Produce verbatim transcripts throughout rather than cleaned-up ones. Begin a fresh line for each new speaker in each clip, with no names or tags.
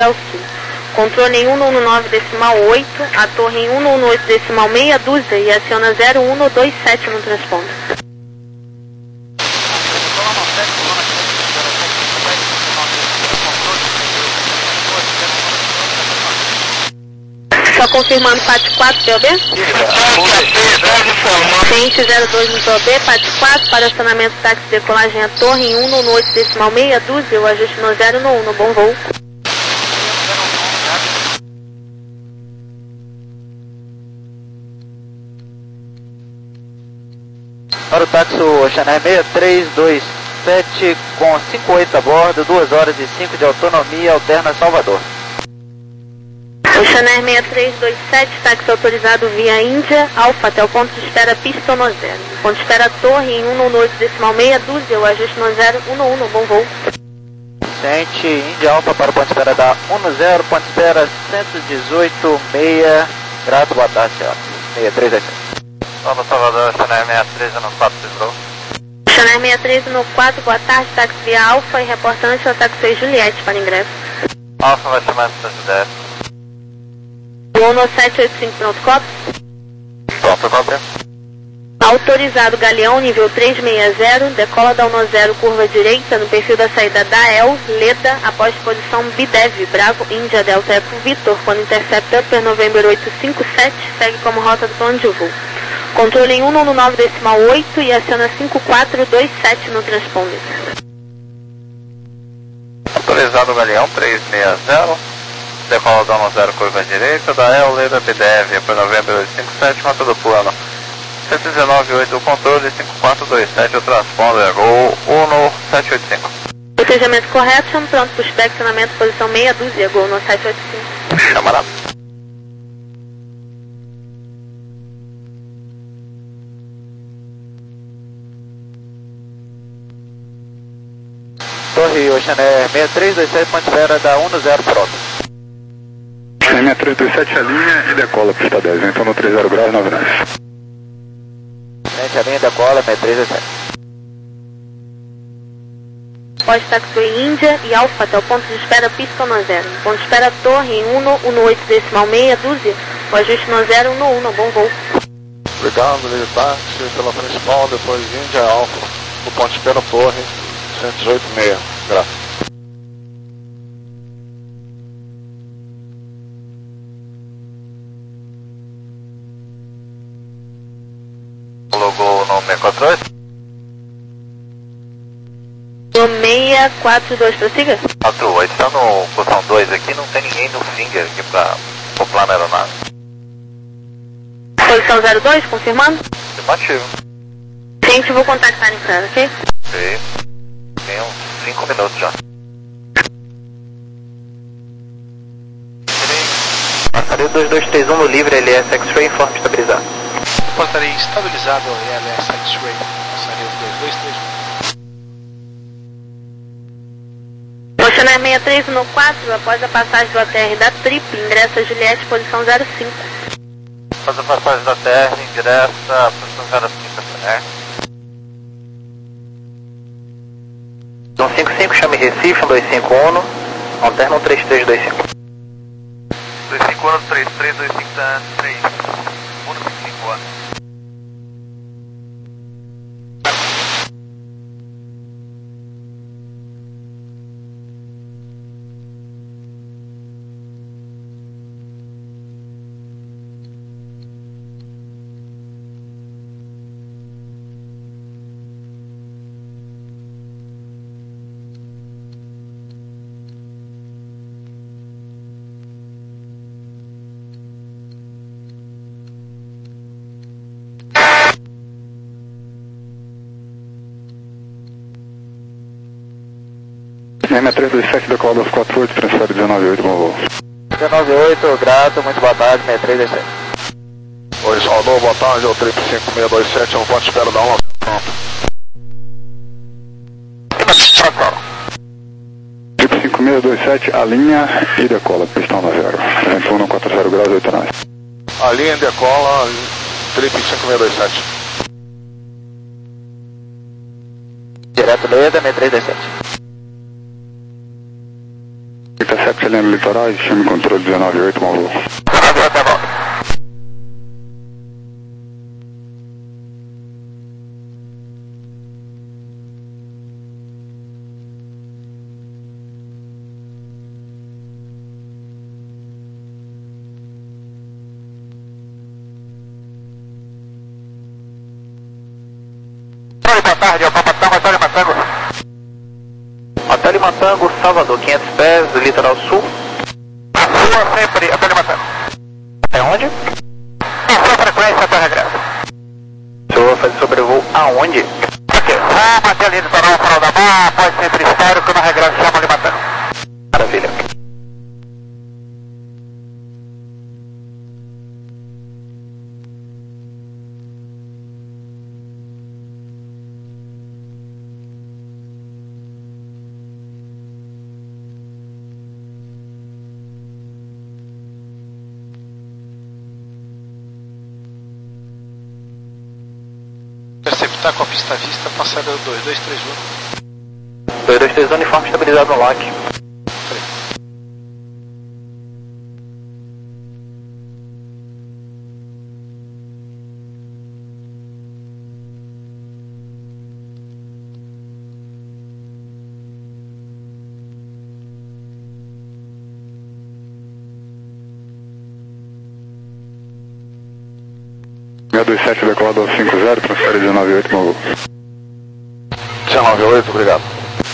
ao sul. Controle em cento e nove decimal oito, a torre em cento e oito decimal meia dúzia e aciona zero um dois sete no transponder. Só confirmando P A T quatro, P O B? Ciente zero dois no P O B, P A T quatro, para acionamento táxi decolagem à torre em cento e oito decimal meia dúzia, o ajuste no zero no um, no bom voo.
Para o táxi Oceanair seis três dois sete com cinquenta e oito a bordo, duas horas e cinco de autonomia, alterna Salvador.
Oceanair seis três dois sete, táxi autorizado via Índia, Alfa, até o ponto de espera pista no zero. Ponto de espera torre em cento e oito decimal meia dúzia, o ajuste no zero um no um, no bom voo.
Ciente Índia Alfa para o ponto de espera da um zero, ponto de espera cento e dezoito, meia, grato, boa tarde, senhora. seis três dois sete.
Vamos, Salvador, Oceanair seis três no quatro, lembrou?
Oceanair seis três no quatro, boa tarde, táxi via Alfa e reportante ao táxi Juliette para ingresso.
Alfa vai chamar de Juliette.
Uno sete oito cinco, pronto, copo?
Pronto, copo.
Autorizado Galeão, nível trezentos e sessenta, decola da um zero, curva direita, no perfil da saída da E L, Leda, após posição B D E V, Bravo, Índia, Delta, Eco, Vitor, quando intercepta Upper November oito cinco sete, segue como rota do plano de voo. Controle em cento e nove decimal oito e aciona cinco quatro dois sete no transponder.
Autorizado Galeão trezentos e sessenta, decola da um zero, curva direita, da E L, Leda, B D E V, Upper November oito cinco sete, rota do plano. cento e dezenove oito o controle, cinco quatro dois sete o transponder, Gol um sete oito cinco.
Protejamento correto, chamo pronto para o inspecionamento, posição meia dúzia, Gol no sete oito cinco.
Chamará.
Torre Oceanair seis três dois sete, ponto de espera da um zero, pronto.
seis três dois sete, a linha e decola pista dez, então no trinta graus, nove nove.
Gente, a linha decola seis três dois sete.
Pode táxi Índia e Alfa até o ponto de espera pista no zero. Ponto de espera torre em cento e oito decimal meia dúzia, o ajuste no zero no um, no bom voo.
Obrigado, linha táxi pela principal, depois Índia Alfa, o ponto de espera torre, cento e dezoito meia, graças. Logo no seis quatro dois?
No seis quatro dois, prossiga?
quatro oito, está no posição dois aqui, não tem ninguém no finger aqui para o plano aeronave.
Posição zero dois, confirmando?
Afirmativo.
Gente, vou contactar em casa, ok?
Sim. Tem uns cinco minutos já.
Passaria dois dois três um no livre, L S X-Ray, informe estabilizado.
Passaria estabilizado L S X-Ray. Passaria dois dois três um.
Oceanair seis três no quatro, após a passagem do A T R da Trip, ingressa Juliette, posição zero cinco.
Faz a passagem da Terra, ingressa, posição zero cinco, né?
um cinco cinco, chame Recife, um dois cinco um, alterna um três três dois cinco.
dois cinco um, três três dois cinco, três um cinco um.
seis três dois sete, decola das quatro oito, transfere dezenove oito, bom voo.
dezenove oito, grato, muito boa tarde, seis três dois sete.
Oi, Salvador, boa tarde, é o trip cinco seis dois sete, no ponto de espera da um, pronto.
Trip cinco seis dois sete, a linha e decola, pistão na zero. vinte e um, quatro zero graus, oito nove.
A linha decola, trip cinco seis dois sete.
Direto Leda, seis três dois sete.
Intercept ali no litoral, chame controle dezenove oito, bom voo.
Tá bom. Boa tarde, é o Papatango, Hotel Limatango. Hotel Limatango, Salvador, quinhentos pés, litoral sul. A sua sempre, Hotel Limatango. É onde? Em sua frequência, até regresso. O senhor vai fazer sobrevoo aonde? Aqui, vamos até ali, litoral, farol da Mar, pode sempre histórico, no regresso chama Limatango. Maravilha.
Interceptar com a pista vista, passageiro dois dois três um.
dois dois três um, uniforme estabilizado no lock.
seis dois sete decolador cinco zero, transfere dezenove oito, bom voo.
dezenove oito, obrigado.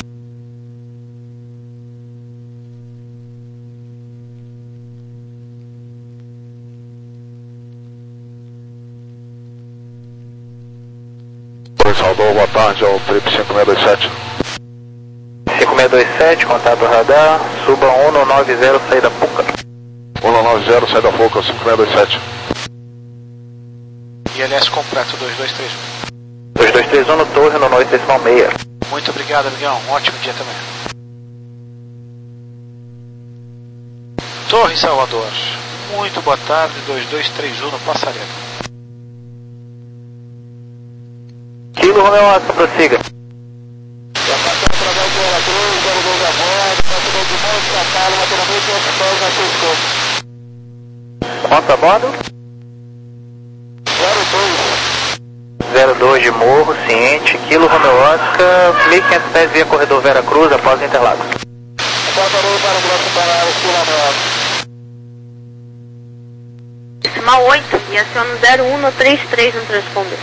Oi, Salvador, boa tarde, é o Trip cinco seis dois sete.
cinco seis dois sete, contato radar, suba um nove zero, saída Puca.
um nove zero, saída Foca, cinco seis dois sete.
I L S completo dois dois três um.
dois dois três um no torre, no noite decimal meia.
Muito obrigado, amigão. Um ótimo dia também. Torre Salvador. Muito boa tarde, dois dois três um no Passarela.
Kilo Romeo Oscar, prossiga. Quanto a bordo? zero dois de Morro, ciente, Kilo Romeo Oscar, mil e quinhentos pés via corredor Vera Cruz, após Interlagos.
Decimal oito e aciona zero um no trinta e três no transponder.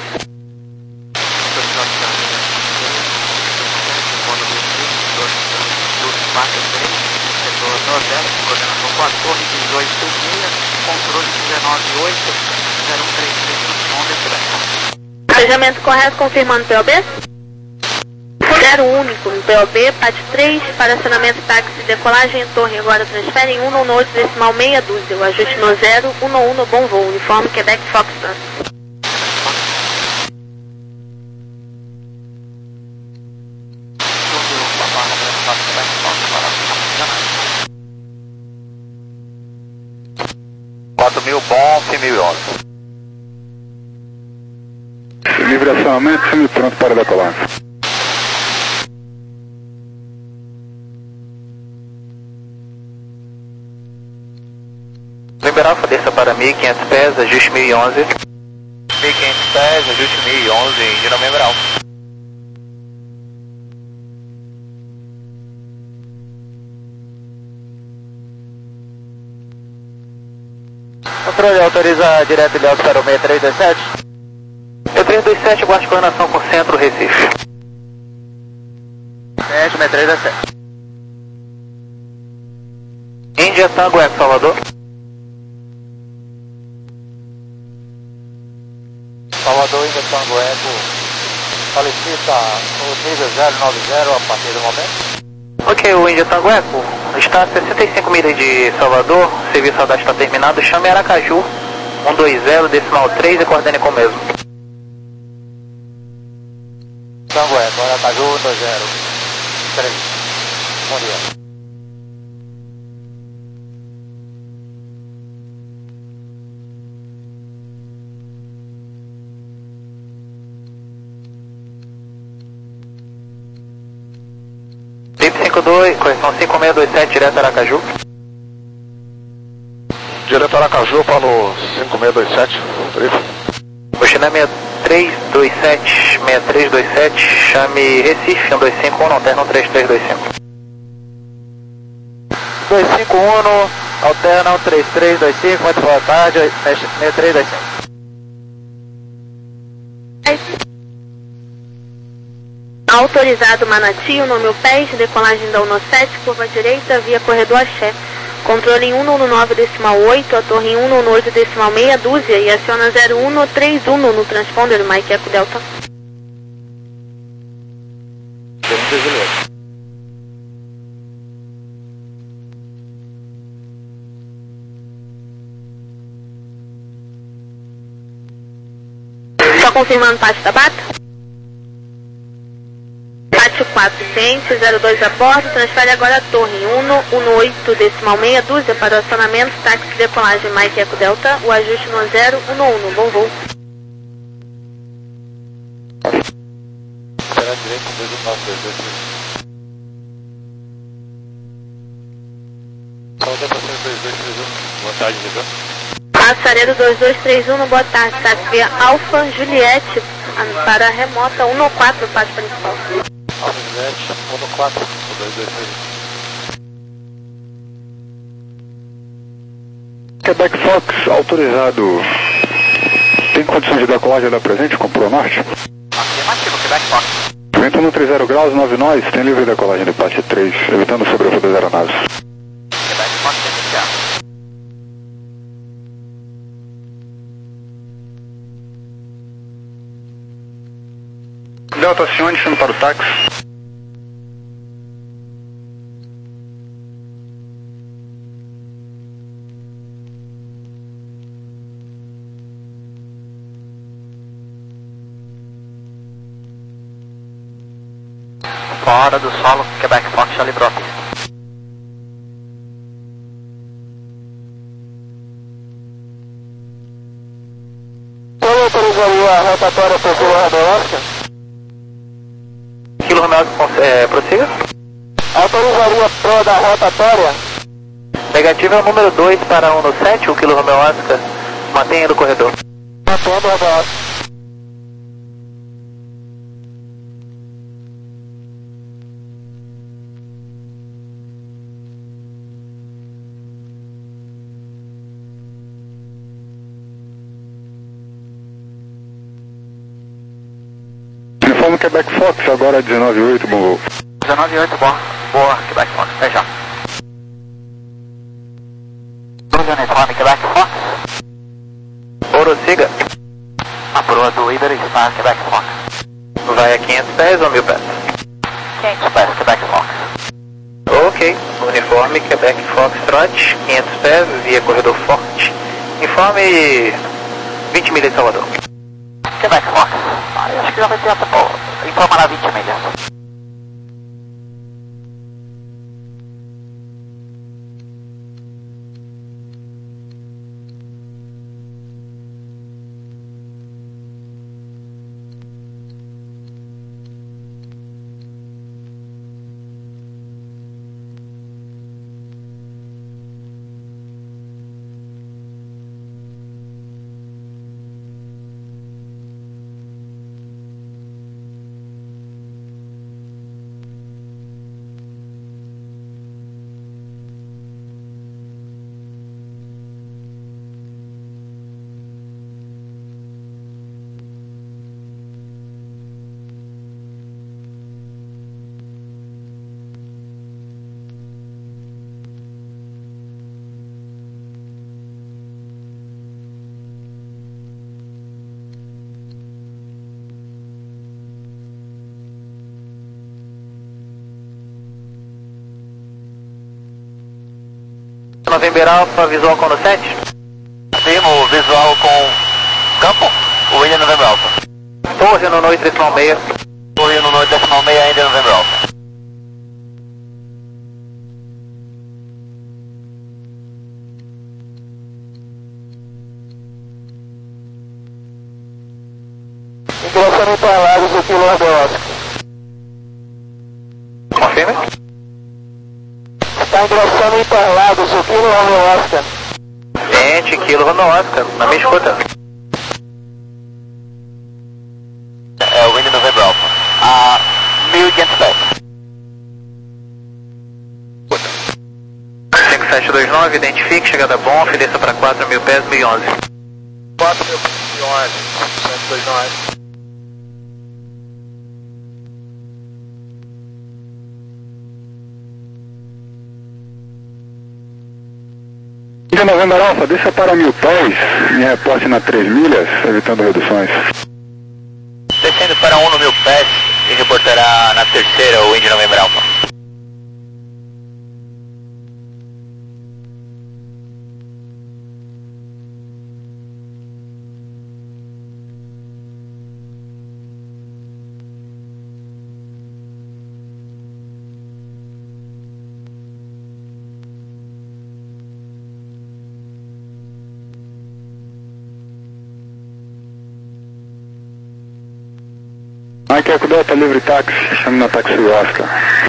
Coordenação com a torre dezoito seis, controle dezenove oito, zero um três três no som de
Planejamento correto, confirmando P O B. Zero único no P O B, P A T três, para acionamento táxi, decolagem em torre, agora transfere em um no oito decimal meia dúzia, o ajuste no zero, um no um no bom voo, uniforme Quebec Foxtrot.
quatro mil bom, mil e onze.
Livre acionamento, semi pronto para decolar.
Liberar Alfa, desça para mil e quinhentos pés, ajuste mil e onze. mil e quinhentos pés, ajuste mil e onze, de novembro Alfa. Controle, autoriza direto de alto para o seis três dois sete. seis três dois sete, guarde coordenação com centro, Recife. Sete, seis três dois sete. Índia Tango Eco, Salvador. Salvador, Índia Tango Eco. Solicita o nível zero nove zero a partir do momento. Ok, o Índia Tango Eco está a sessenta e cinco milhas de Salvador, o serviço radar está terminado, chame Aracaju, um dois zero, decimal três e coordene com o mesmo. Tango Eco, Aracaju, um dois zero, três, bom dia. cinco dois, correção cinco seis dois sete, direto Aracaju.
Direto Aracaju para o cinco seis dois sete, brief.
China seis três dois sete, seis três dois sete, chame Recife, um dois cinco um, alterna um três três dois cinco.
dois cinco um, alterna um três três dois cinco, muito boa tarde, seis três dois cinco.
Autorizado Manati, o nome P E S, decolagem da Uno sete, curva direita, via corredor Axé. Controle em cento e nove decimal oito, a torre em cento e oito decimal meia dúzia e aciona zero um três um no transponder Mike Eco Delta. Só confirmando parte da bata? quatro ciente, zero dois a bordo, transfere agora a torre cento e oito decimal meia dúzia para o acionamento, táxi de decolagem Mike Eco Delta, o ajuste no zero um um, bom voo.
Será direito dois um nove dois dois três. Salve para dois dois três um, boa tarde, Vitor.
Passaredo dois dois três um, boa tarde, táxi via Alfa Juliette para a remota cento e quatro, parte principal.
Alfa Juliette, cento e quatro, dois dois três um.
Quebec Fox, autorizado. Tem condições de decolagem da presente com Pro Norte?
Afirmativo, Quebec Fox.
Vento no trinta graus, nove nós, tem livre decolagem de parte três, evitando sobrevoo das aeronaves.
Quebec Fox, iniciado.
Delta acione, chame para o táxi.
Fora do solo, Quebec Fox, já librou a pista.
Qual autorizaria a rotatória para o Alaska?
Kilo Romeo, é, prossiga.
Autorizaria pro da rotatória?
Negativo é o número dois para um no sete, o Kilo Romeo Oscar. Mantenha no corredor.
Mantendo o Romeo Oscar.
Uniforme Quebec Fox, agora dezenove oito, bom voo.
dezenove oito, boa. Boa, Quebec Fox, até já. Uniforme Quebec Fox. Prossiga. A proa do Iber está Quebec Fox. Vai a quinhentos pés ou mil pés? quinhentos pés, Quebec Fox. Ok, uniforme Quebec Fox Trot, quinhentos pés, via corredor forte. Informe vinte milhas de Salvador. Quebec Fox. Ah, eu acho que já vai ter essa boa. Informará vinte milhas. November Alpha, visual com no sete? Afirmo, visual com campo, o William November Alpha. Torre no oito decimal meia. Torre no oito decimal meia, ainda November Alpha.
Ingressando em Interlagos, o Kilo Romeo Oscar.
Confirme. Tá ingressando em Interlagos, o Kilo Romeo Oscar.
Gente, Kilo Romeo Oscar, não me escuta. É o Indy November Alpha. A mil e quinhentos pés. cinco sete dois nove, identifique, chegada bom, ofereça para quatro mil pés, mil e onze.
quatro mil e onze, cinco sete dois nove.
Indy November Alpha, deixa para mil pés, me reporte na três milhas, evitando reduções.
Descendo para um no mil pés e reportará na terceira o Indy November Alpha.
Mike Eco Delta, livre táxi, chame na táxi Oscar.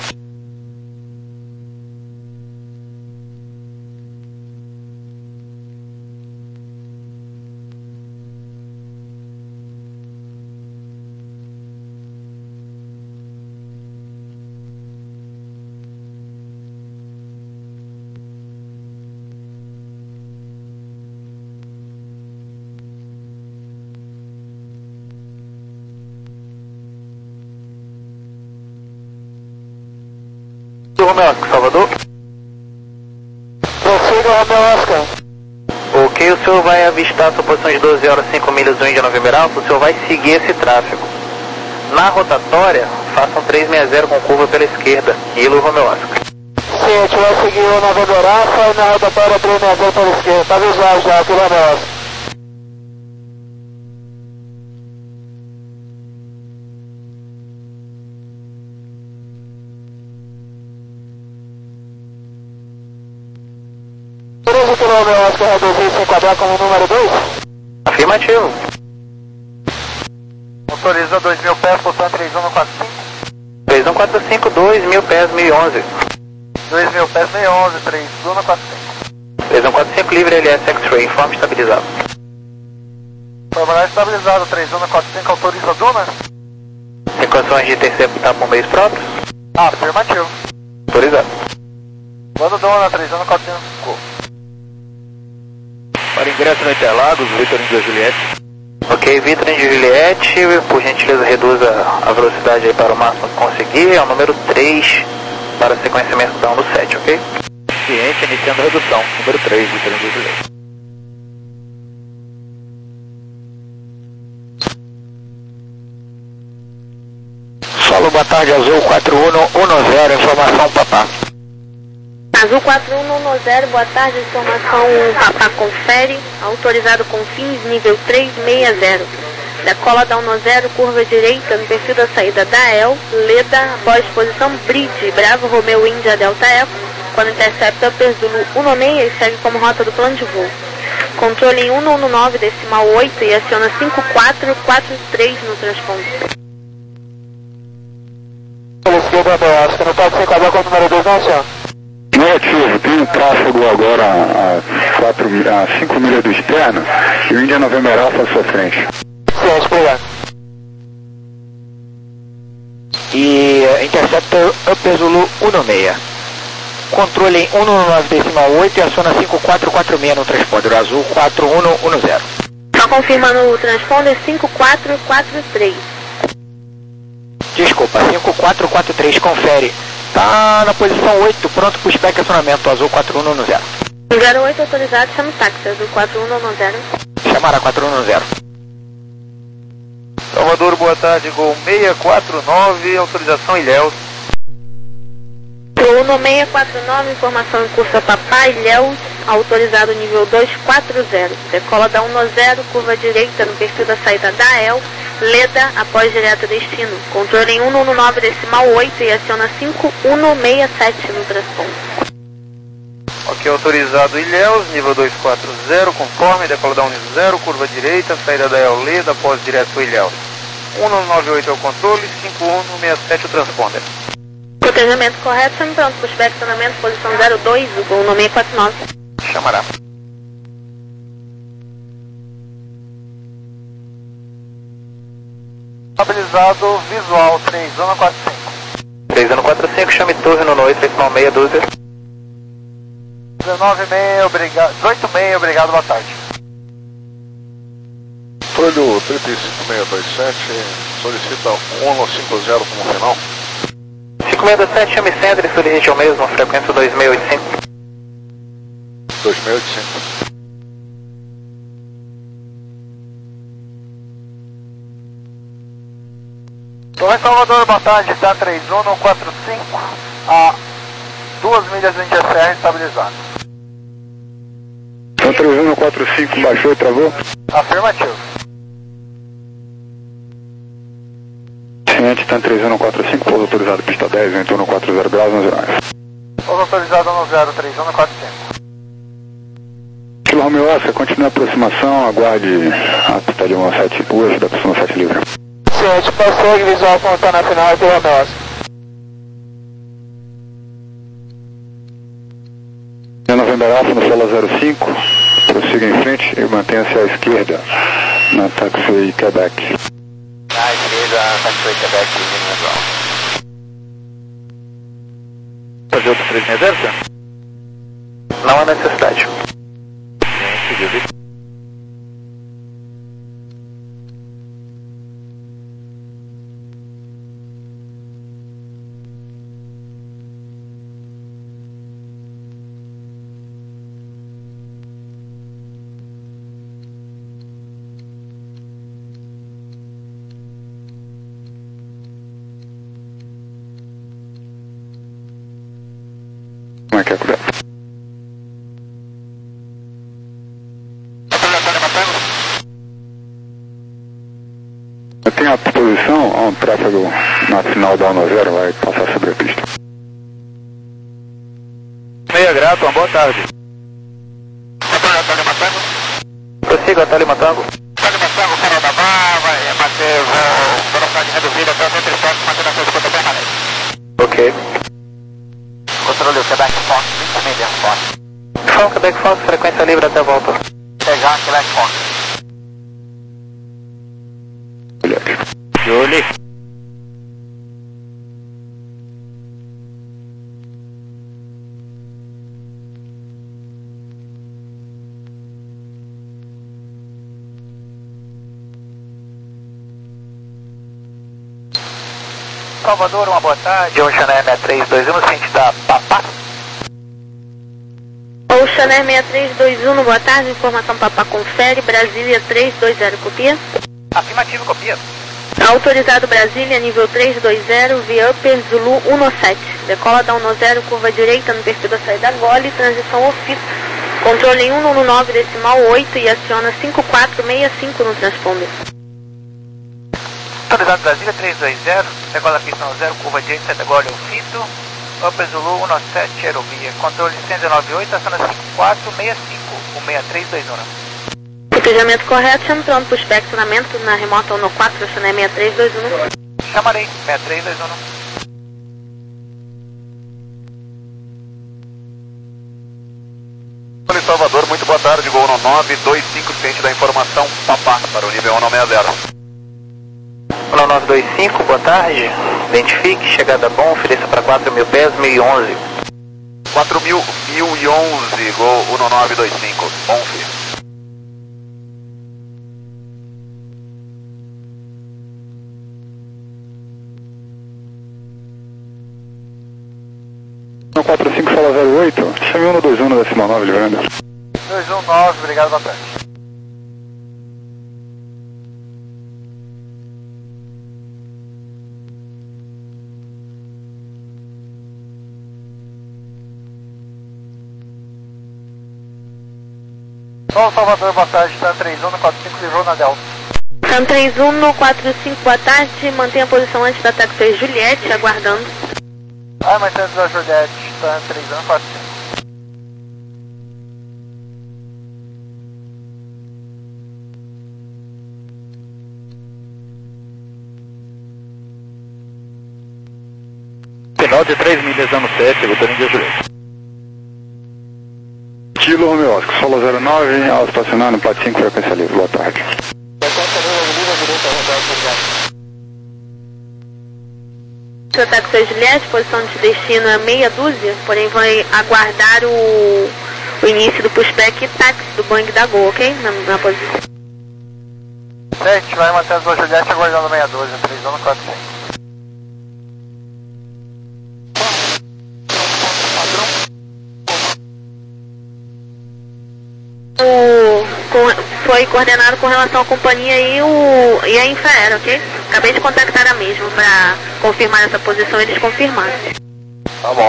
Romeo Oscar, Salvador.
Prossiga, Romeo Oscar.
Ok, o senhor vai avistar a sua posição de doze horas, cinco milhas do Indy November Alpha, o senhor vai seguir esse tráfego. Na rotatória, faça um três seis zero com curva pela esquerda, Kilo Romeo Oscar.
Sim, a gente vai seguir o November Alpha e na rotatória três seis zero pela esquerda. Tá avisado já, Kilo Romeo Oscar. treze Kilo Romeo Oscar, reduzir se enquadrar como número dois?
Afirmativo.
Autoriza dois mil pés, posição três um quatro cinco.
três um quatro cinco, dois mil pés, mil e onze.
dois mil pés, mil e onze, três um quatro cinco.
três um quatro cinco, livre L S X-Ray, informe estabilizado.
Formulário estabilizado, três um quatro cinco, autoriza Duna?
Tem condições de interceptar por meios próprios?
Ah, afirmativo.
Autorizado.
Manda Duna, três um quatro cinco.
Para ingresso no Interlagos, Vitor Indio Juliette. Ok, Vitor Indio Juliette, por gentileza reduza a velocidade aí para o máximo que conseguir, é o número três para a sequenciamento da um do sete, ok? Ciente, iniciando a redução, número três, Vitor Indio Juliette.
Solo, boa tarde, Azul quatro um um zero, informação papá.
Azul quatro um um zero, boa tarde, informação Papá confere, autorizado com fins nível três seis zero. Decola da um zero, curva direita, no perfil da saída da E L, Leda, após posição Bridge, Bravo Romeo Índia Delta Eco, quando intercepta Perzulu um seis e segue como rota do plano de voo. Controle em um um nove, decimal oito e aciona cinco quatro quatro três no transponder.
Pela esquerda, Romeo Oscar, não pode se enquadrar com o número dois, não, senhor?
Negativo, tem um tráfego agora a, quatro, a cinco milhas do externo e o Indy November Alpha à sua frente.
Sim, obrigado.
E uh, Interceptor Upper Zulu um seis. Controle em um um nove decimal oito e aciona cinco quatro quatro seis no transponder azul quatro um um zero.
Só confirmando o transponder cinco quatro quatro três.
Desculpa, cinco quatro quatro três, confere. Tá na posição oito, pronto para o spec acionamento azul quatro um um zero.
zero oito autorizado, chama o táxi, azul quatro um um zero.
Chamará quatro um um zero.
Salvador, boa tarde, Gol seis quatro nove, autorização Ilhéus.
um seis quatro nove, informação em curso a Papá Ilhéus, autorizado nível dois quatro zero. Decola da um zero, curva direita no perfil da saída da E L, Leda, após direto destino. Controle em um um nove decimal oito e aciona cinco um seis sete no transponder.
Ok, autorizado Ilhéus, nível dois quatro zero, conforme, decola da um zero, curva direita, saída da E L Leda, após direto Ilhéus. um nove oito é o controle, cinco um seis sete o transponder.
Protejamento correto, chame pronto, pushback, estacionamento, posição zero dois, o gol nome quatro nove.
Chamará.
Estabilizado, visual, três um quatro cinco.
três um quatro cinco, chame torre no noite, decimal meia dúzia.
dezenove e meia, obrigado. dezoito e meia, obrigado, boa tarde.
Folho trinta e cinco mil seiscentos e vinte e sete, solicita um cinco zero como final.
cinco seis dois sete, chame Sandra e solicite ao mesmo, frequência dois seis oito cinco.
dois seis oito cinco.
Torre Salvador, boa tarde, está três um quatro cinco, a duas milhas do Índia Serra, estabilizado.
Então três um quatro cinco, baixou e travou?
Afirmativo.
Ciente, está três um quatro cinco, pouso autorizado, pista dez, em torno quatro zero graus, onze horas.
Pouso autorizado no zero três um quatro cinco.
Kilo Romeo Oscar, continue a aproximação, aguarde a pista de um sete duas da pista um sete livre.
Ciente, prossegue, visual Fontana final, Kilo Romeo Oscar.
November Alpha no solo zero cinco, prossiga em frente e mantenha-se à esquerda na taxiway Quebec.
Na esquerda, taxiway Quebec, visual. Fazer outro três seis zero, senhor? Não há necessidade. Seguido.
Como é que é, Cudé? Eu tenho a posição a um tráfego na final da um zero, vai passar sobre a pista.
Meia grato, uma boa tarde. Prossiga, Atali Matango.
Atali Matango, Carol da Bar, vai bater velocidade reduzida até o centro histórico, mantendo a sua escuta permanente.
Ok.
Controle o Quebec Fox, vinte milhas Fox.
Fala, Quebec Fox, frequência livre até a volta.
Pegar Quebec Fox.
Julie.
Salvador, uma boa tarde.
Ocean Air seis três dois um, no sentido da Papá.
Ocean Air seis três dois um, boa tarde, informação Papá confere, Brasília três dois zero, copia.
Afirmativo, copia.
Autorizado Brasília, nível três dois zero, via Upper Zulu um sete. Decola da um zero, curva direita no perfil da saída Gole, transição ofício. Controle em um nove decimal oito e aciona cinco quatro seis cinco no transponder.
Autorizado Brasília três dois zero, decola pista um zero, curva direita, saída Gole, ofício. Upper Zulu um sete, aeromia. Controle cento e noventa e oito, aciona cinco quatro seis cinco, o seis três dois um.
Protejamento correto, chame pronto, pushback, estacionamento na remota um quatro, Ocean Air seis três dois um.
Chamarei, seis três dois um.
Folha Salvador, muito boa tarde, Gol no nove dois cinco, ciente da informação, Papá, para o nível um sessenta.
Olá, nove dois cinco, boa tarde. Identifique, chegada bom, ofereça para quatro mil pés, mil e onze.
quatro mil, mil e onze, Gol um nove dois cinco, bom filho.
quatro cinco, sala zero oito, chame um dois um, decimal nove, livrando.
dois um nove, obrigado, boa tarde. Sol Salvador, boa tarde, está três um quatro cinco, livrou na Delta.
Sam três um quatro cinco, boa tarde, mantenha a posição antes da taxi Juliette, aguardando.
Ah, mas antes da Juliette, está três um quatro cinco.
Final de três milhas, ano sete, Vitor Índia Juliette.
Kilo Romeo Oscar, solo zero nove, ao estacionar no Plat cinco, frequência livre. Boa tarde.
O táxi Juliette, posição de destino é meia dúzia, porém vai aguardar o, o início do pushback e táxi do Boeing da Gol, ok? Na, na posição.
A gente vai manter a sua Juliette aguardando meia dúzia, três um quatro cinco.
O, com, foi coordenado com relação à companhia e, o, e a Infraero, ok? Acabei de contactar a mesma para confirmar essa posição e eles confirmaram.
Tá bom.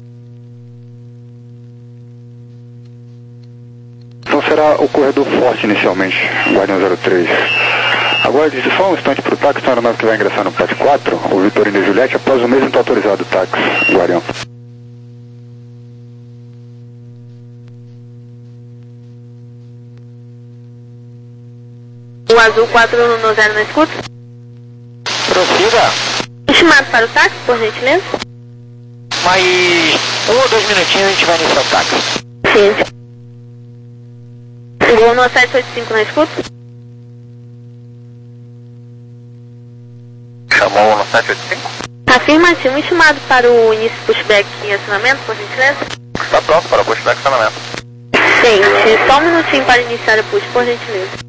Então será o corredor forte inicialmente, Guardião zero três. Aguarde só um instante para o táxi, na aeronave que vai ingressar no Plat quatro, o Vitor Índia Juliette, após o mesmo está autorizado o táxi, Guardião.
O azul quatro um zero na escuta.
Prossiga.
Estimado para o táxi, por gentileza.
Mais um ou dois minutinhos a gente vai iniciar o táxi.
Sim. Chegou no sete oito cinco na escuta.
Chamou no sete oito cinco?
Afirmativo. Estimado para o início do pushback e acionamento, por gentileza.
Está pronto para o pushback e acionamento.
Gente, só um minutinho para iniciar o push, por gentileza.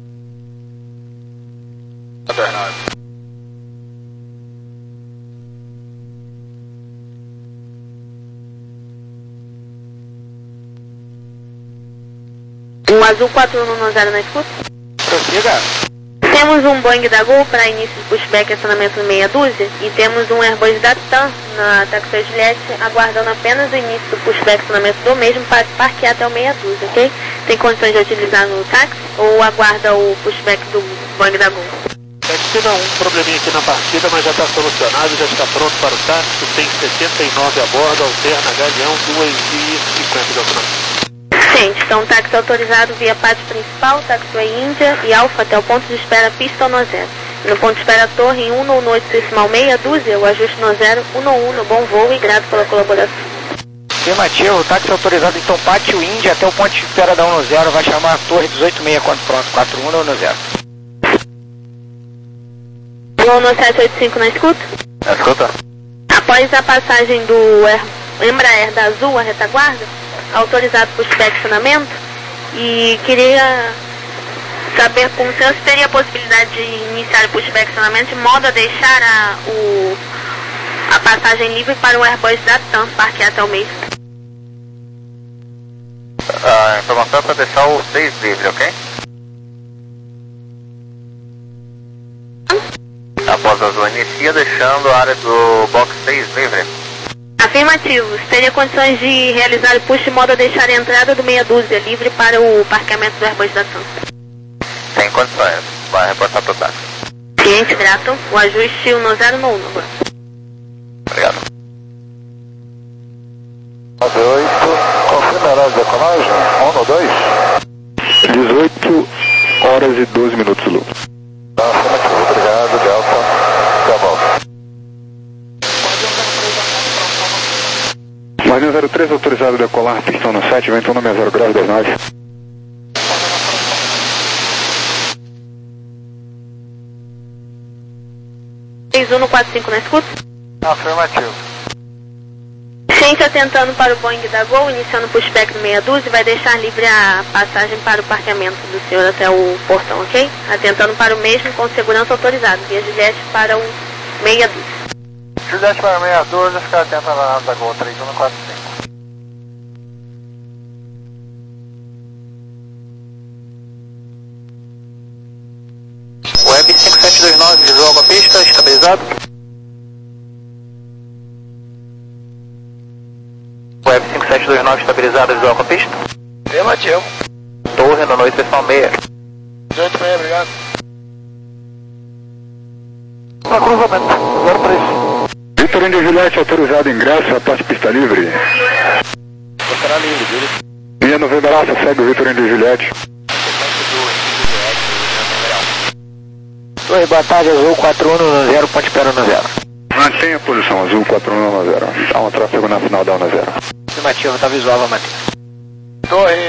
Um azul quatro um um zero na escuta.
Prossiga.
Temos um Boeing da Gol para início de pushback e acionamento meia dúzia e temos um Airbus da TAM na Taxi Juliette aguardando apenas o início do pushback e acionamento do mesmo para parquear até o meia dúzia, ok? Tem condições de utilizar no táxi ou aguarda o pushback do Boeing da Gol?
Táxi não, um probleminha aqui na partida, mas já está solucionado, já está pronto para o táxi, tem setenta e nove a bordo, alterna Galeão, duas e cinquenta de autonomia.
Gente, então táxi autorizado via pátio principal, taxiway Índia e Alfa até o ponto de espera pista no zero. No ponto de espera torre em um no oito decimal meia dúzia, o ajuste no zero, um no um no bom voo e grato pela colaboração.
Afirmativo, táxi autorizado então pátio Índia até o ponto de espera da um no zero, vai chamar a torre dezoito meia quando pronto, quatro um no zero.
Voo no sete oito cinco na escuta?
Na escuta.
Após a passagem do Embraer da Azul, a retaguarda, autorizado por inspecionamento, e queria saber com o senhor se teria a possibilidade de iniciar o pushback de modo a deixar a, o, a passagem livre para o Airbus da TAM parquear até o mês.
A informação é para deixar o seis livre, ok? Após a azul inicia, deixando a área do box seis livre.
Afirmativo. Teria condições de realizar o push de modo a deixar a entrada do meia dúzia livre para o parqueamento do Airbus da TAM.
Tem condições. Vai reportar para o táxi.
Cliente grato. O ajuste no zero no um agora.
Obrigado.
nove oito, confirma a decolagem, um no dois.
dezoito horas e doze minutos, Lu.
Tá, afirmativo, obrigado, Delta, até a volta.
Guardião zero três, autorizado a decolar, pistão no sete, vento nome zero grau das naves.
seis um no quatro cinco na escuta?
Afirmativo.
Gente atentando para o Boeing da Gol, iniciando o pushback do meia dúzia, vai deixar livre a passagem para o parqueamento do senhor até o portão, ok? Atentando para o mesmo com segurança autorizada, via Juliette para o meia dúzia.
Juliette para meia dúzia, ficar atento à nave da Gol três um no quatro cinco. Web cinco sete dois nove, visual com a pista, estabilizado. Web cinco sete dois nove, estabilizado, visual com a pista.
Afirmativo.
Torre no noite decimal meia.
dezoito meia, obrigado.
Para cruzamento, zero três.
Vitor Índia Juliette, autorizado ingresso, a parte pista livre.
Estará livre, viu?
Minha Novembro Alfa, segue o Vitor Índia Juliette.
Torre, boa tarde, azul quatro um no zero, ponte espera no zero.
Mantenha a posição, Azul quatro um nove zero. Há um tráfego na final da Alna zero.
Afirmativo, tá visual, vou manter.
Torre